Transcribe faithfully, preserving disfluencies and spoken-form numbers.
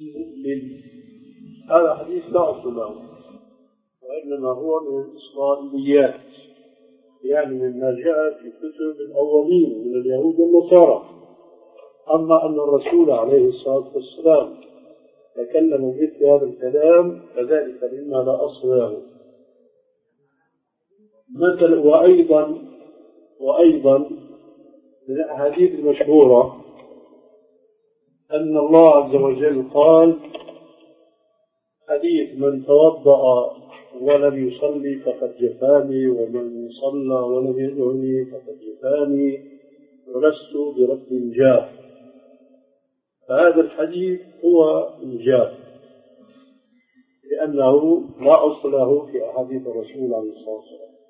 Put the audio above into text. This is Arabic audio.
المؤمن. هذا حديث لا أصل له، وإنما هو من الإسرائيليات، يعني مما جاء في كتب الأولين من اليهود والنصارى. أما أن الرسول عليه الصلاة والسلام تكلم مثل هذا الكلام فذلك مما لا أصل له. مثل وأيضا وأيضا من الأحاديث المشهورة أن الله عز وجل قال حديث: من توضأ ولم يصلي فقد جفاني، ومن صلى ولم يدعني فقد جفاني، ولست برب جاف. فهذا الحديث هو الجاف، لأنه لا أصل له في أحاديث الرسول عليه الصلاة والسلام.